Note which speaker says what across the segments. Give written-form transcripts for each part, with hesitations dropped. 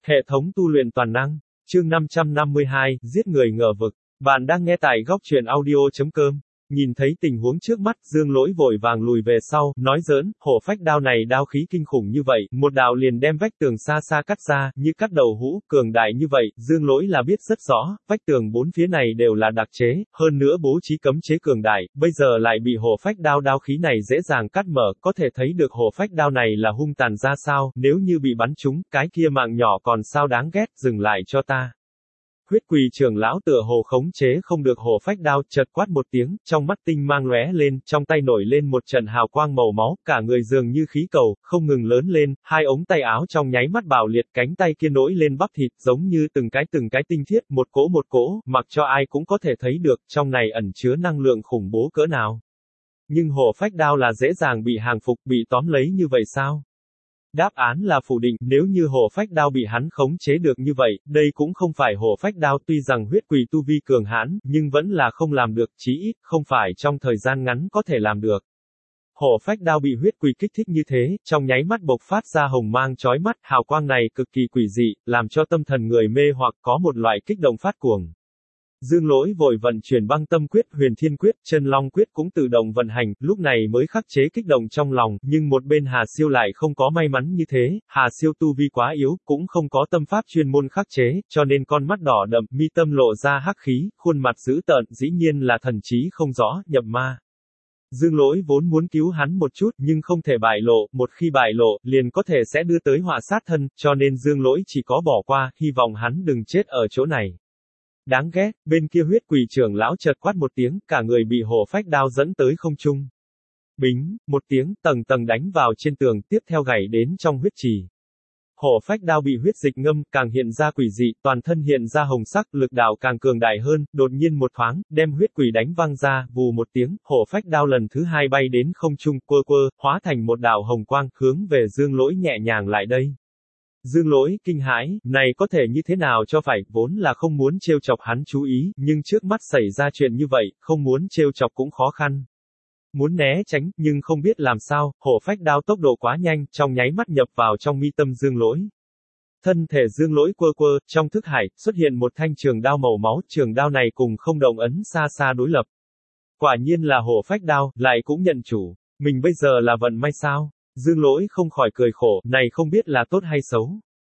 Speaker 1: Hệ thống tu luyện toàn năng, chương 552, giết người ngờ vực. Bạn đang nghe tại góc truyện audio.com. Nhìn thấy tình huống trước mắt, Dương Lỗi vội vàng lùi về sau, nói giỡn, hổ phách đao này đao khí kinh khủng như vậy, một đạo liền đem vách tường xa xa cắt ra, như cắt đầu hũ, cường đại như vậy, Dương Lỗi là biết rất rõ, vách tường bốn phía này đều là đặc chế, hơn nữa bố trí cấm chế cường đại, bây giờ lại bị hổ phách đao khí này dễ dàng cắt mở, có thể thấy được hổ phách đao này là hung tàn ra sao, nếu như bị bắn trúng, cái kia mạng nhỏ còn sao đáng ghét, dừng lại cho ta. Huyết Quỳ trưởng lão tựa hồ khống chế không được hổ phách đao, chợt quát một tiếng, trong mắt tinh mang lóe lên, trong tay nổi lên một trận hào quang màu máu, cả người dường như khí cầu, không ngừng lớn lên, hai ống tay áo trong nháy mắt bạo liệt, cánh tay kia nổi lên bắp thịt, giống như từng cái tinh thiết, một cỗ, mặc cho ai cũng có thể thấy được, trong này ẩn chứa năng lượng khủng bố cỡ nào. Nhưng hổ phách đao là dễ dàng bị hàng phục, bị tóm lấy như vậy sao? Đáp án là phủ định, nếu như hổ phách đao bị hắn khống chế được như vậy, đây cũng không phải hổ phách đao, tuy rằng huyết quỳ tu vi cường hãn, nhưng vẫn là không làm được, chí ít, không phải trong thời gian ngắn có thể làm được. Hổ phách đao bị huyết quỳ kích thích như thế, trong nháy mắt bộc phát ra hồng mang chói mắt, hào quang này cực kỳ quỷ dị, làm cho tâm thần người mê hoặc có một loại kích động phát cuồng. Dương Lỗi vội vận chuyển băng tâm quyết, huyền thiên quyết, chân long quyết cũng tự động vận hành, lúc này mới khắc chế kích động trong lòng, nhưng một bên Hà Siêu lại không có may mắn như thế, Hà Siêu tu vi quá yếu, cũng không có tâm pháp chuyên môn khắc chế, cho nên con mắt đỏ đậm, mi tâm lộ ra hắc khí, khuôn mặt dữ tợn, dĩ nhiên là thần trí không rõ, nhập ma. Dương Lỗi vốn muốn cứu hắn một chút, nhưng không thể bại lộ, một khi bại lộ, liền có thể sẽ đưa tới họa sát thân, cho nên Dương Lỗi chỉ có bỏ qua, hy vọng hắn đừng chết ở chỗ này. Đáng ghét, bên kia huyết quỳ trưởng lão chợt quát một tiếng, cả người bị hổ phách đao dẫn tới không trung. Bính, một tiếng, tầng đánh vào trên tường, tiếp theo gảy đến trong huyết trì. Hổ phách đao bị huyết dịch ngâm, càng hiện ra quỷ dị, toàn thân hiện ra hồng sắc, lực đạo càng cường đại hơn, đột nhiên một thoáng, đem huyết quỷ đánh văng ra, vù một tiếng, hổ phách đao lần thứ hai bay đến không trung, quơ, hóa thành một đạo hồng quang, hướng về Dương Lỗi nhẹ nhàng lại đây. Dương Lỗi, kinh hãi, này có thể như thế nào cho phải, vốn là không muốn trêu chọc hắn chú ý, nhưng trước mắt xảy ra chuyện như vậy, không muốn trêu chọc cũng khó khăn. Muốn né tránh, nhưng không biết làm sao, hổ phách đao tốc độ quá nhanh, trong nháy mắt nhập vào trong mi tâm Dương Lỗi. Thân thể Dương Lỗi quơ, trong thức hải, xuất hiện một thanh trường đao màu máu, trường đao này cùng không động ấn xa đối lập. Quả nhiên là hổ phách đao, lại cũng nhận chủ, mình bây giờ là vận may sao? Dương Lỗi không khỏi cười khổ, này không biết là tốt hay xấu.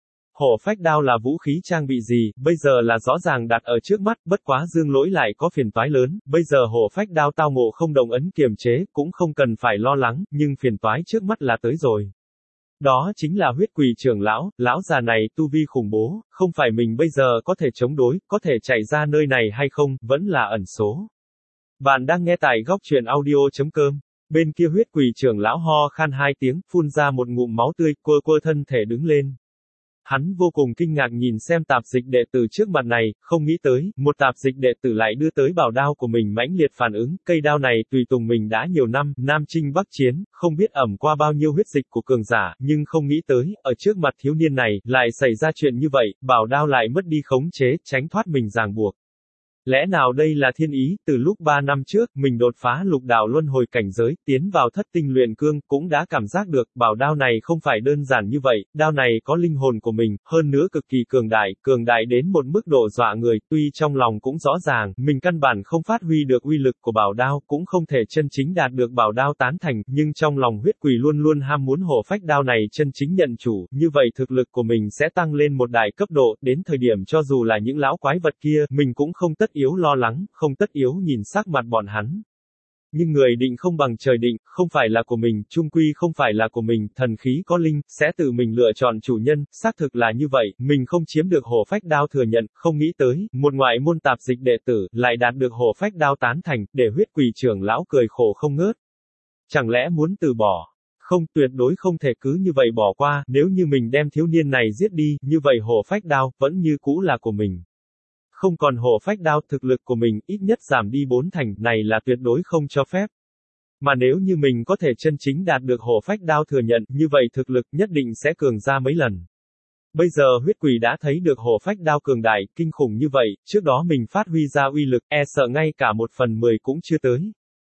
Speaker 1: Hổ phách đao là vũ khí trang bị gì, bây giờ là rõ ràng đặt ở trước mắt, bất quá Dương Lỗi lại có phiền toái lớn, bây giờ hổ phách đao tao ngộ không động ấn kiềm chế, cũng không cần phải lo lắng, nhưng phiền toái trước mắt là tới rồi. Đó chính là huyết quỳ trưởng lão già này tu vi khủng bố, không phải mình bây giờ có thể chống đối, có thể chạy ra nơi này hay không, vẫn là ẩn số. Bạn đang nghe tại góc truyện audio.com. Bên kia huyết quỳ trưởng lão ho khan hai tiếng, phun ra một ngụm máu tươi, quơ thân thể đứng lên. Hắn vô cùng kinh ngạc nhìn xem tạp dịch đệ tử trước mặt này, không nghĩ tới, một tạp dịch đệ tử lại đưa tới bảo đao của mình mãnh liệt phản ứng, cây đao này tùy tùng mình đã nhiều năm, Nam Chinh Bắc Chiến, không biết ẩm qua bao nhiêu huyết dịch của cường giả, nhưng không nghĩ tới, ở trước mặt thiếu niên này, lại xảy ra chuyện như vậy, bảo đao lại mất đi khống chế, tránh thoát mình ràng buộc. Lẽ nào đây là thiên ý, từ lúc 3 năm trước, mình đột phá lục đạo luân hồi cảnh giới, tiến vào thất tinh luyện cương, cũng đã cảm giác được, bảo đao này không phải đơn giản như vậy, đao này có linh hồn của mình, hơn nữa cực kỳ cường đại đến một mức độ dọa người, tuy trong lòng cũng rõ ràng, mình căn bản không phát huy được uy lực của bảo đao, cũng không thể chân chính đạt được bảo đao tán thành, nhưng trong lòng huyết quỳ luôn ham muốn hổ phách đao này chân chính nhận chủ, như vậy thực lực của mình sẽ tăng lên một đại cấp độ, đến thời điểm cho dù là những lão quái vật kia, mình cũng không tất yếu lo lắng, không tất yếu nhìn sắc mặt bọn hắn. Nhưng người định không bằng trời định, không phải là của mình, chung quy không phải là của mình, thần khí có linh, sẽ tự mình lựa chọn chủ nhân, xác thực là như vậy, mình không chiếm được hổ phách đao thừa nhận, không nghĩ tới, một ngoại môn tạp dịch đệ tử, lại đạt được hổ phách đao tán thành, để huyết quỳ trưởng lão cười khổ không ngớt. Chẳng lẽ muốn từ bỏ? Không, tuyệt đối không thể cứ như vậy bỏ qua, nếu như mình đem thiếu niên này giết đi, như vậy hổ phách đao, vẫn như cũ là của mình. Không còn hổ phách đao, thực lực của mình, ít nhất giảm đi 4 thành, này là tuyệt đối không cho phép. Mà nếu như mình có thể chân chính đạt được hổ phách đao thừa nhận, như vậy thực lực nhất định sẽ cường ra mấy lần. Bây giờ huyết quỳ đã thấy được hổ phách đao cường đại, kinh khủng như vậy, trước đó mình phát huy ra uy lực, e sợ ngay cả 1/10 cũng chưa tới.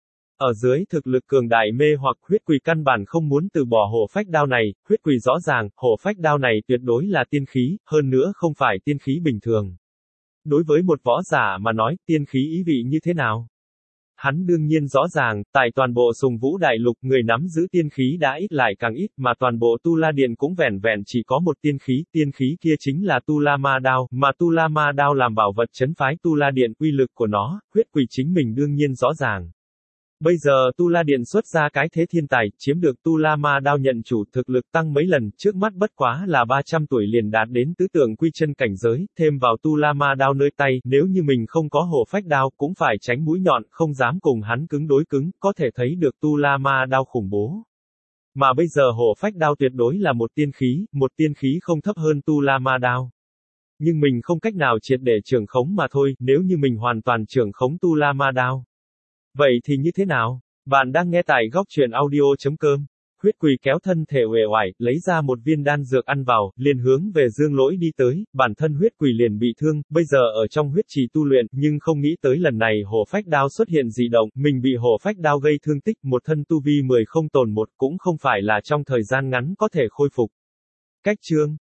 Speaker 1: Ở dưới thực lực cường đại mê hoặc huyết quỷ căn bản không muốn từ bỏ hổ phách đao này, huyết quỷ rõ ràng, hổ phách đao này tuyệt đối là tiên khí, hơn nữa không phải tiên khí bình thường. Đối với một võ giả mà nói, tiên khí ý vị như thế nào? Hắn đương nhiên rõ ràng, tại toàn bộ Sùng Vũ Đại Lục, người nắm giữ tiên khí đã ít lại càng ít, mà toàn bộ Tu La Điện cũng vẻn vẹn chỉ có một tiên khí kia chính là Tu La Ma Đao, mà Tu La Ma Đao làm bảo vật trấn phái Tu La Điện, uy lực của nó, huyết quỷ chính mình đương nhiên rõ ràng. Bây giờ Tu La Điện xuất ra cái thế thiên tài, chiếm được Tu La Ma Đao nhận chủ, thực lực tăng mấy lần, trước mắt bất quá là 300 tuổi liền đạt đến tứ tượng quy chân cảnh giới, thêm vào Tu La Ma Đao nơi tay, nếu như mình không có hổ phách đao, cũng phải tránh mũi nhọn, không dám cùng hắn cứng đối cứng, có thể thấy được Tu La Ma Đao khủng bố. Mà bây giờ hổ phách đao tuyệt đối là một tiên khí không thấp hơn Tu La Ma Đao. Nhưng mình không cách nào triệt để trưởng khống mà thôi, nếu như mình hoàn toàn trưởng khống Tu La Ma Đao. Vậy thì như thế nào? Bạn đang nghe tại góc truyện audio.com. Huyết quỷ kéo thân thể uể oải, lấy ra một viên đan dược ăn vào, liền hướng về Dương Lỗi đi tới, bản thân huyết quỷ liền bị thương, bây giờ ở trong huyết trì tu luyện, nhưng không nghĩ tới lần này hổ phách đao xuất hiện dị động, mình bị hổ phách đao gây thương tích, một thân tu vi 10 không tồn một, cũng không phải là trong thời gian ngắn có thể khôi phục. Cách chương